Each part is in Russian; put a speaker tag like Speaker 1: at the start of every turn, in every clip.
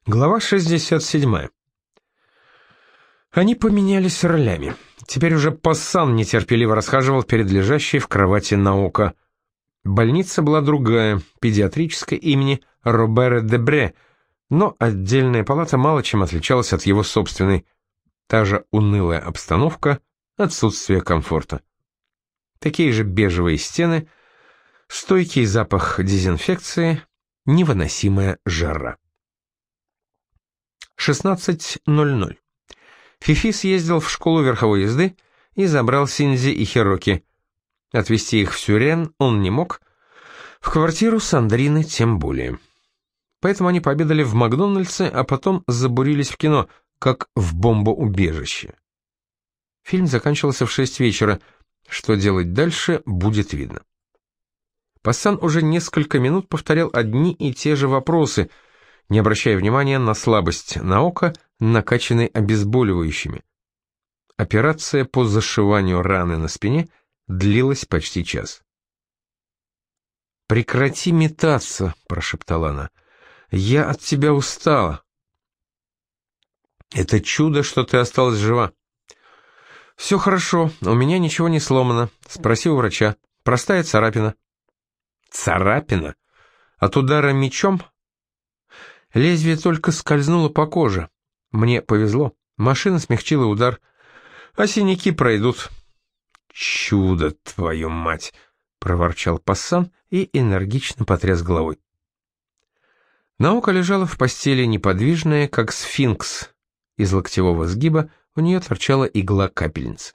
Speaker 1: Глава 67. Они поменялись ролями. Теперь уже Пассан нетерпеливо расхаживал перед лежащей в кровати Наока. Больница была другая, педиатрическая, имени Робера Дебре, но отдельная палата мало чем отличалась от его собственной. Та же унылая обстановка, отсутствие комфорта. Такие же бежевые стены, стойкий запах дезинфекции, невыносимая жара. 16:00. Фифи съездил в школу верховой езды и забрал Синзи и Хироки. Отвезти их в Сюрен он не мог, в квартиру Сандрины тем более. Поэтому они пообедали в Макдональдсе, а потом забурились в кино, как в бомбоубежище. Фильм заканчивался в 6 вечера. Что делать дальше, будет видно. Пассан уже несколько минут повторял одни и те же вопросы, не обращая внимания на слабость Наока, накачанной обезболивающими. Операция по зашиванию раны на спине длилась почти час. «Прекрати метаться», — прошептала она. «Я от тебя устала». «Это чудо, что ты осталась жива». «Все хорошо, у меня ничего не сломано. Спроси у врача. Простая царапина». «Царапина? От удара мечом?» Лезвие только скользнуло по коже. Мне повезло. Машина смягчила удар. А синяки пройдут. «Чудо, твою мать!» — проворчал Пассан и энергично потряс головой. Наока лежала в постели неподвижная, как сфинкс. Из локтевого сгиба у нее торчала игла капельницы.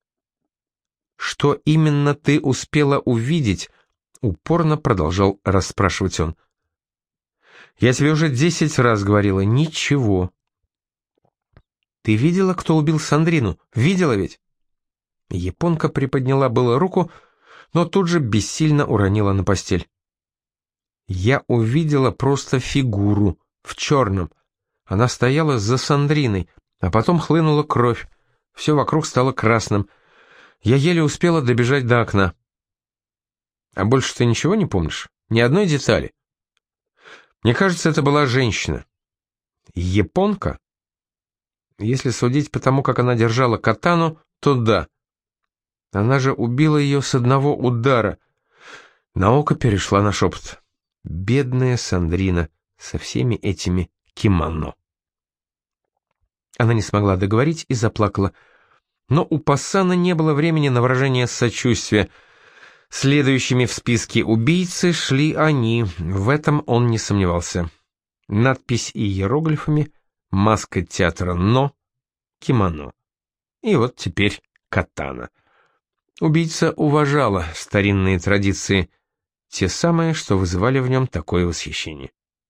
Speaker 1: «Что именно ты успела увидеть?» — упорно продолжал расспрашивать он. «Я тебе уже 10 раз говорила, ничего». «Ты видела, кто убил Сандрину? Видела ведь?» Японка приподняла было руку, но тут же бессильно уронила на постель. «Я увидела просто фигуру, в черном. Она стояла за Сандриной, а потом хлынула кровь. Все вокруг стало красным. Я еле успела добежать до окна». «А больше ты ничего не помнишь? Ни одной детали?» «Мне кажется, это была женщина». «Японка?» «Если судить по тому, как она держала катану, то да. Она же убила ее с одного удара». Наока перешла на шепот. «Бедная Сандрина со всеми этими кимоно». Она не смогла договорить и заплакала. Но у Пассана не было времени на выражение сочувствия. Следующими в списке убийцы шли они, в этом он не сомневался. Надпись иероглифами, маска театра «Но», кимоно. И вот теперь катана. Убийца уважала старинные традиции, те самые, что вызывали в нем такое восхищение.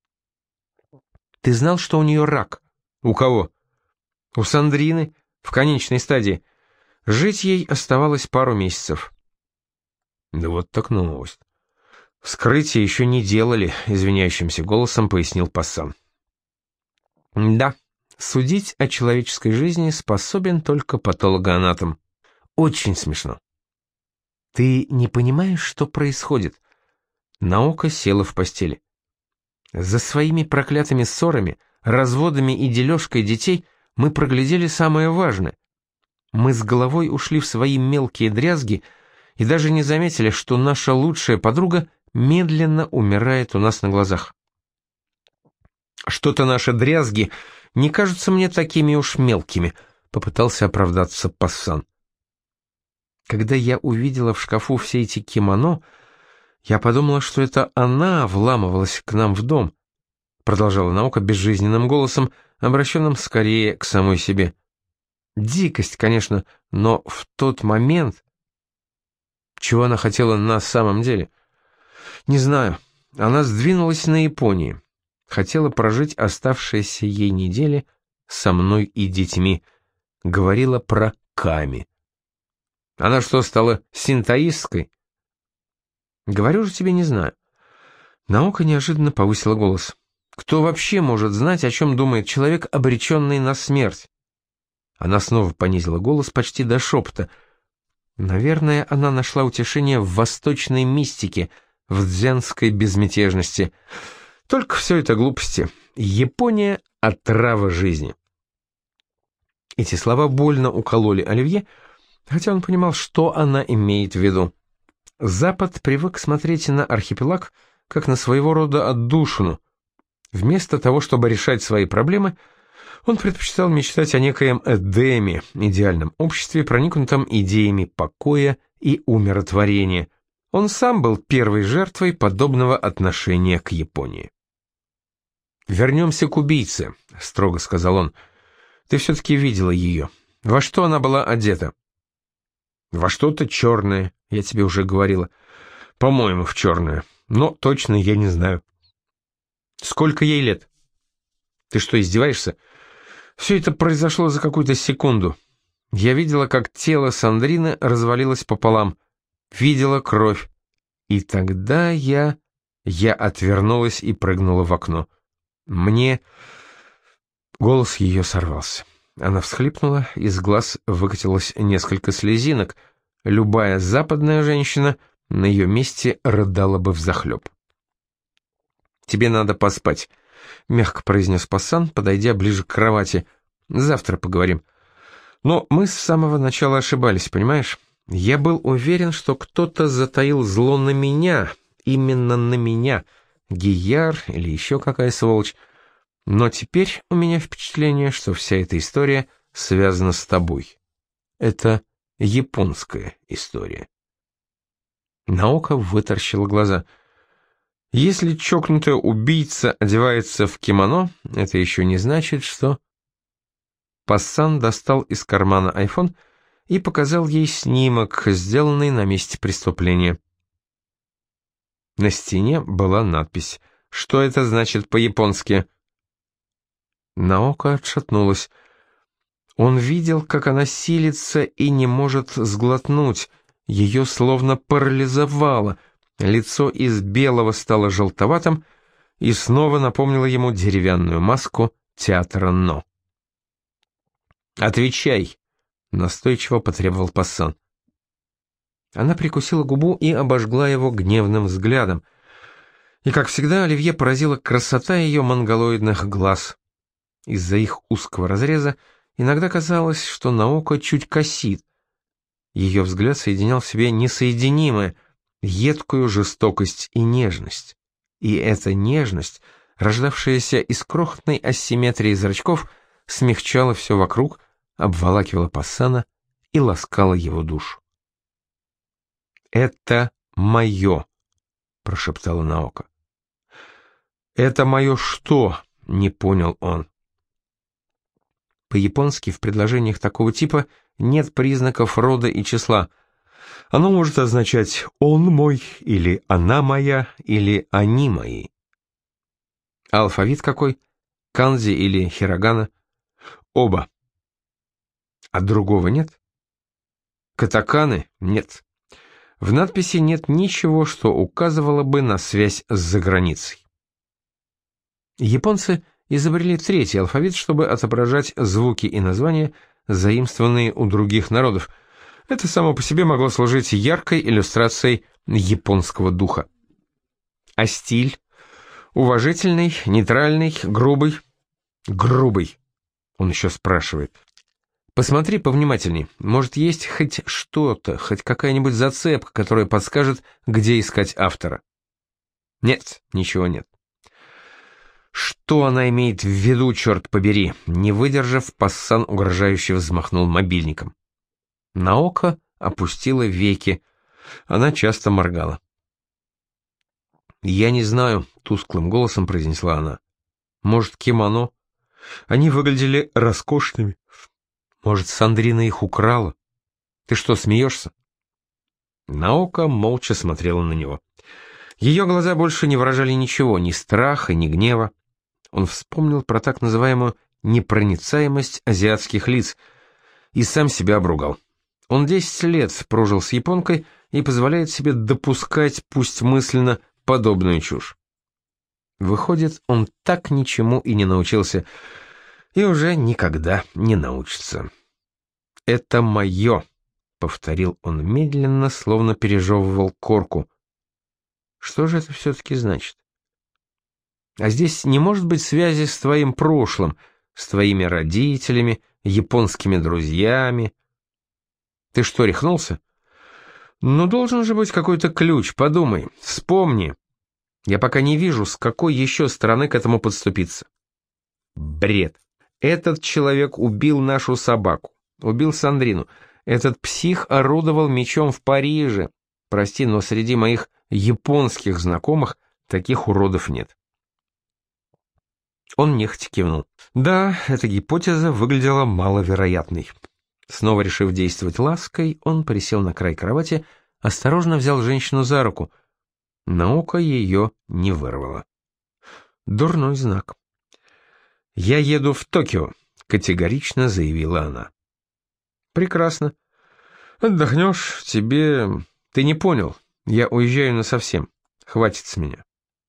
Speaker 1: «Ты знал, что у нее рак?» «У кого?» «У Сандрины, в конечной стадии. Жить ей оставалось пару месяцев». «Да вот так новость. Вскрытие еще не делали», — извиняющимся голосом пояснил Пассан. «Да, судить о человеческой жизни способен только патологоанатом. Очень смешно». «Ты не понимаешь, что происходит?» Наока села в постели. «За своими проклятыми ссорами, разводами и дележкой детей мы проглядели самое важное. Мы с головой ушли в свои мелкие дрязги и даже не заметили, что наша лучшая подруга медленно умирает у нас на глазах. Что-то наши дрязги не кажутся мне такими уж мелкими», — попытался оправдаться Пассан. «Когда я увидела в шкафу все эти кимоно, я подумала, что это она вламывалась к нам в дом», — продолжала Наока безжизненным голосом, обращенным скорее к самой себе. «Дикость, конечно, но в тот момент...» Чего она хотела на самом деле? Не знаю. Она сдвинулась на Японии. Хотела прожить оставшиеся ей недели со мной и детьми. Говорила про Ками. Она что, стала синтоистской? Говорю же тебе, не знаю. Наока неожиданно повысила голос. Кто вообще может знать, о чем думает человек, обреченный на смерть? Она снова понизила голос почти до шепота. Наверное, она нашла утешение в восточной мистике, в дзенской безмятежности. Только все это глупости. Япония отрава жизни. Эти слова больно укололи Оливье, хотя он понимал, что она имеет в виду. Запад привык смотреть на архипелаг как на своего рода отдушину. Вместо того, чтобы решать свои проблемы, он предпочитал мечтать о некоем Эдеме, идеальном обществе, проникнутом идеями покоя и умиротворения. Он сам был первой жертвой подобного отношения к Японии. «Вернемся к убийце», — строго сказал он. «Ты все-таки видела ее. Во что она была одета?» «Во что-то черное, я тебе уже говорила. По-моему, в черное. Но точно я не знаю». «Сколько ей лет?» «Ты что, издеваешься? Все это произошло за какую-то секунду. Я видела, как тело Сандрины развалилось пополам. Видела кровь. И тогда я отвернулась и прыгнула в окно. Мне...» Голос ее сорвался. Она всхлипнула, из глаз выкатилось несколько слезинок. Любая западная женщина на ее месте рыдала бы взахлеб. «Тебе надо поспать», — мягко произнес Пассан, подойдя ближе к кровати. «Завтра поговорим. Но мы с самого начала ошибались, понимаешь? Я был уверен, что кто-то затаил зло на меня, именно на меня, Гияр или еще какая сволочь. Но теперь у меня впечатление, что вся эта история связана с тобой. Это японская история». Наока вытаращила глаза. «Если чокнутая убийца одевается в кимоно, это еще не значит, что...» Пассан достал из кармана айфон и показал ей снимок, сделанный на месте преступления. На стене была надпись «Что это значит по-японски?» Наока отшатнулась. Он видел, как она силится и не может сглотнуть. Ее словно парализовало. Лицо из белого стало желтоватым и снова напомнило ему деревянную маску театра Но. «Отвечай!» — настойчиво потребовал Пассан. Она прикусила губу и обожгла его гневным взглядом. И, как всегда, Оливье поразила красота ее монголоидных глаз. Из-за их узкого разреза иногда казалось, что Наока чуть косит. Ее взгляд соединял в себе несоединимое, едкую жестокость и нежность. И эта нежность, рождавшаяся из крохотной асимметрии зрачков, смягчала все вокруг, обволакивала Пассана и ласкала его душу. «Это мое», — прошептала Наока. «Это мое что?» — не понял он. По-японски в предложениях такого типа нет признаков рода и числа. Оно может означать «он мой», или «она моя», или «они мои». Алфавит какой? Канзи или хирогана? Оба. А другого нет? Катаканы? Нет. В надписи нет ничего, что указывало бы на связь с заграницей. Японцы изобрели третий алфавит, чтобы отображать звуки и названия, заимствованные у других народов. Это само по себе могло служить яркой иллюстрацией японского духа. А стиль? Уважительный, нейтральный, грубый? Грубый, он еще спрашивает. Посмотри повнимательней, может, есть хоть что-то, хоть какая-нибудь зацепка, которая подскажет, где искать автора. Нет, ничего нет. Что она имеет в виду, черт побери? Не выдержав, Пассан угрожающе взмахнул мобильником. Наока опустила веки. Она часто моргала. «Я не знаю», — тусклым голосом произнесла она. «Может, кимоно? Они выглядели роскошными. Может, Сандрина их украла? Ты что, смеешься?» Наока молча смотрела на него. Ее глаза больше не выражали ничего, ни страха, ни гнева. Он вспомнил про так называемую непроницаемость азиатских лиц и сам себя обругал. Он 10 лет прожил с японкой и позволяет себе допускать, пусть мысленно, подобную чушь. Выходит, он так ничему и не научился, и уже никогда не научится. «Это мое», — повторил он медленно, словно пережевывал корку. Что же это все-таки значит? А здесь не может быть связи с твоим прошлым, с твоими родителями, японскими друзьями. Ты что, рехнулся? Ну, должен же быть какой-то ключ, подумай, вспомни. Я пока не вижу, с какой еще стороны к этому подступиться. Бред. Этот человек убил нашу собаку, убил Сандрину. Этот псих орудовал мечом в Париже. Прости, но среди моих японских знакомых таких уродов нет. Он нехотя кивнул. Да, эта гипотеза выглядела маловероятной. Снова решив действовать лаской, он присел на край кровати, осторожно взял женщину за руку. Наука ее не вырвала. Дурной знак. «Я еду в Токио», — категорично заявила она. «Прекрасно. Отдохнешь, тебе... Ты не понял, я уезжаю насовсем. Хватит с меня».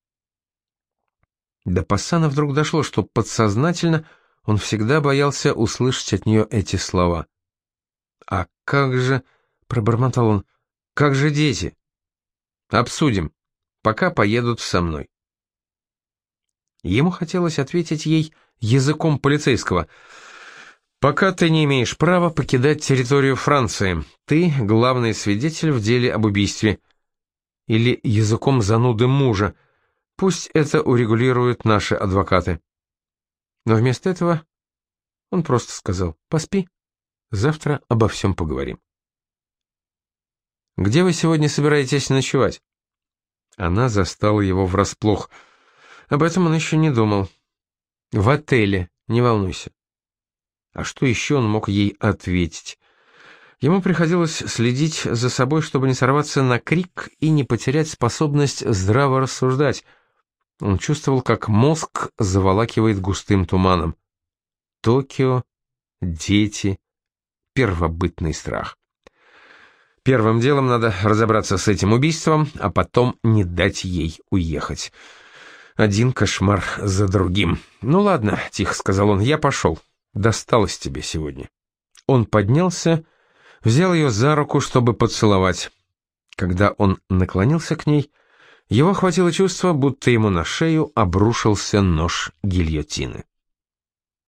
Speaker 1: До Пассана вдруг дошло, что подсознательно он всегда боялся услышать от нее эти слова. «А как же...» — пробормотал он. «Как же дети?» «Обсудим. Пока поедут со мной». Ему хотелось ответить ей языком полицейского. «Пока ты не имеешь права покидать территорию Франции. Ты — главный свидетель в деле об убийстве». Или языком зануды мужа. «Пусть это урегулируют наши адвокаты». Но вместо этого он просто сказал: «Поспи, завтра обо всем поговорим». «Где вы сегодня собираетесь ночевать?» Она застала его врасплох. Об этом он еще не думал. «В отеле, не волнуйся». А что еще он мог ей ответить? Ему приходилось следить за собой, чтобы не сорваться на крик и не потерять способность здраво рассуждать. Он чувствовал, как мозг заволакивает густым туманом. Токио, дети, первобытный страх. Первым делом надо разобраться с этим убийством, а потом не дать ей уехать. Один кошмар за другим. «Ну ладно», — тихо сказал он, — «я пошел. Досталось тебе сегодня». Он поднялся, взял ее за руку, чтобы поцеловать. Когда он наклонился к ней, его охватило чувство, будто ему на шею обрушился нож гильотины.